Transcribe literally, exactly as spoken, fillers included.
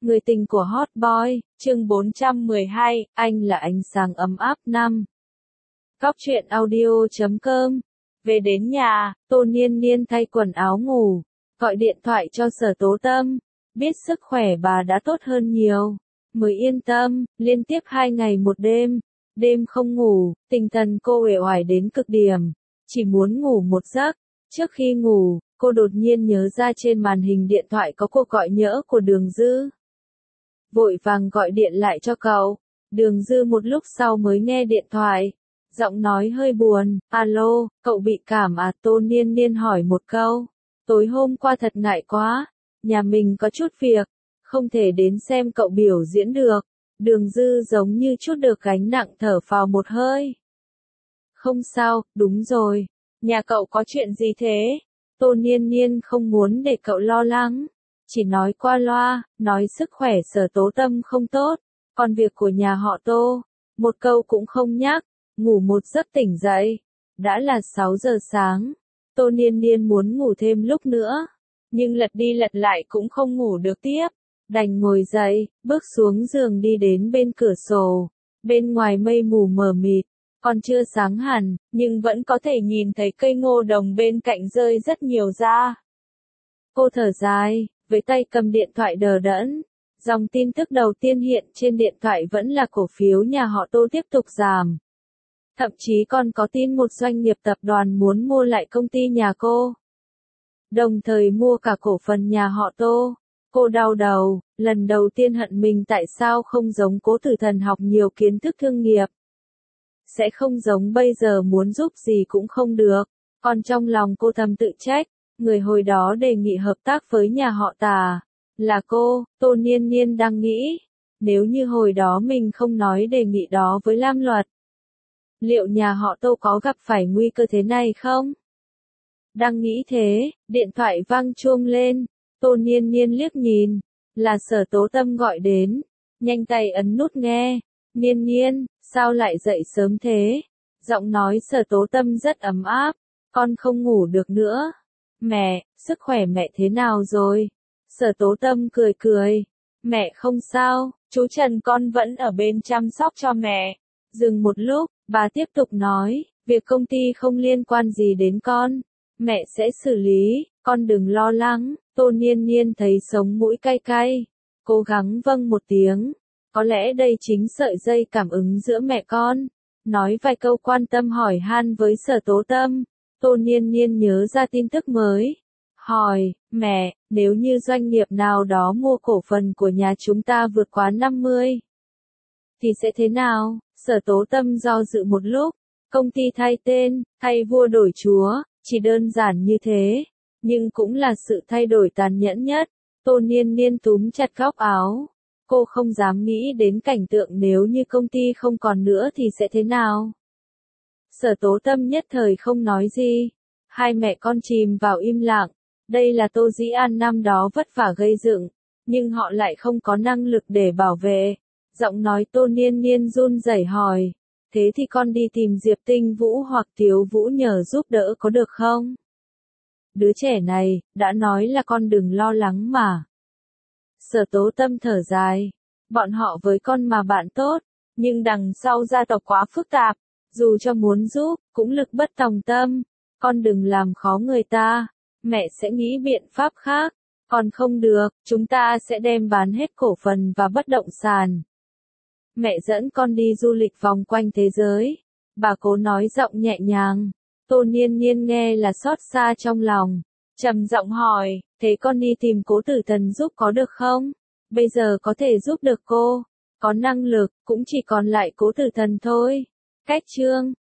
Người tình của Hot Boy, chương bốn trăm mười hai, anh là ánh sáng ấm áp năm. Cóc truyện audio chấm com. Về đến nhà, Tô Niên Niên thay quần áo ngủ, gọi điện thoại cho Sở Tố Tâm, biết sức khỏe bà đã tốt hơn nhiều, mới yên tâm. Liên tiếp hai ngày một đêm, đêm không ngủ, tinh thần cô uể oải đến cực điểm, chỉ muốn ngủ một giấc. Trước khi ngủ, cô đột nhiên nhớ ra trên màn hình điện thoại có cuộc gọi nhỡ của Đường Dư. Vội vàng gọi điện lại cho cậu. Đường Dư một lúc sau mới nghe điện thoại, giọng nói hơi buồn. Alo, cậu bị cảm à? Tô Niên Niên hỏi một câu. Tối hôm qua thật ngại quá, nhà mình có chút việc, không thể đến xem cậu biểu diễn được. Đường Dư giống như chút được gánh nặng thở phào một hơi. Không sao, đúng rồi. Nhà cậu có chuyện gì thế? Tô Niên Niên không muốn để cậu lo lắng, chỉ nói qua loa, nói sức khỏe Sở Tố Tâm không tốt, còn việc của nhà họ Tô, một câu cũng không nhắc. Ngủ một giấc tỉnh dậy, đã là sáu giờ sáng. Tô Niên Niên muốn ngủ thêm lúc nữa, nhưng lật đi lật lại cũng không ngủ được tiếp, đành ngồi dậy, bước xuống giường đi đến bên cửa sổ. Bên ngoài mây mù mờ mịt, còn chưa sáng hẳn, nhưng vẫn có thể nhìn thấy cây ngô đồng bên cạnh rơi rất nhiều ra. Cô thở dài, với tay cầm điện thoại đờ đẫn. Dòng tin tức đầu tiên hiện trên điện thoại vẫn là cổ phiếu nhà họ Tô tiếp tục giảm. Thậm chí còn có tin một doanh nghiệp tập đoàn muốn mua lại công ty nhà cô, đồng thời mua cả cổ phần nhà họ Tô. Cô đau đầu, lần đầu tiên hận mình tại sao không giống Cố Tử Thần học nhiều kiến thức thương nghiệp. Sẽ không giống bây giờ muốn giúp gì cũng không được. Còn trong lòng cô thầm tự trách, người hồi đó đề nghị hợp tác với nhà họ Tà là cô. Tô Niên Niên đang nghĩ, nếu như hồi đó mình không nói đề nghị đó với Lam Luật, liệu nhà họ Tô có gặp phải nguy cơ thế này không? Đang nghĩ thế, điện thoại vang chuông lên. Tô Niên Niên liếc nhìn, là Sở Tố Tâm gọi đến, nhanh tay ấn nút nghe. Niên Niên, sao lại dậy sớm thế? Giọng nói Sở Tố Tâm rất ấm áp. Con không ngủ được nữa. Mẹ, sức khỏe mẹ thế nào rồi? Sở Tố Tâm cười cười. Mẹ không sao, chú Trần con vẫn ở bên chăm sóc cho mẹ. Dừng một lúc, bà tiếp tục nói, việc công ty không liên quan gì đến con, mẹ sẽ xử lý, con đừng lo lắng. Tô Niên Niên thấy sống mũi cay cay, cố gắng vâng một tiếng. Có lẽ đây chính sợi dây cảm ứng giữa mẹ con. Nói vài câu quan tâm hỏi han với Sở Tố Tâm, Tô Niên Niên nhớ ra tin tức mới. Hỏi, mẹ, nếu như doanh nghiệp nào đó mua cổ phần của nhà chúng ta vượt quá năm mươi, thì sẽ thế nào? Sở Tố Tâm do dự một lúc. Công ty thay tên, thay vua đổi chúa, chỉ đơn giản như thế, nhưng cũng là sự thay đổi tàn nhẫn nhất. Tô Niên Niên túm chặt góc áo. Cô không dám nghĩ đến cảnh tượng nếu như công ty không còn nữa thì sẽ thế nào. Sở Tố Tâm nhất thời không nói gì. Hai mẹ con chìm vào im lặng. Đây là Tô Dĩ An năm đó vất vả gây dựng, nhưng họ lại không có năng lực để bảo vệ. Giọng nói Tô Niên Niên run rẩy hỏi, thế thì con đi tìm Diệp Tinh Vũ hoặc Tiếu Vũ nhờ giúp đỡ có được không? Đứa trẻ này, đã nói là con đừng lo lắng mà. Sở Tố Tâm thở dài, bọn họ với con mà bạn tốt, nhưng đằng sau gia tộc quá phức tạp, dù cho muốn giúp, cũng lực bất tòng tâm. Con đừng làm khó người ta, mẹ sẽ nghĩ biện pháp khác. Còn không được, chúng ta sẽ đem bán hết cổ phần và bất động sản. Mẹ dẫn con đi du lịch vòng quanh thế giới. Bà cố nói giọng nhẹ nhàng. Tô Niên Niên nghe là xót xa trong lòng, trầm giọng hỏi, thế con đi tìm Cố Tử Thần giúp có được không? Bây giờ có thể giúp được cô, có năng lực, cũng chỉ còn lại Cố Tử Thần thôi. Cách chương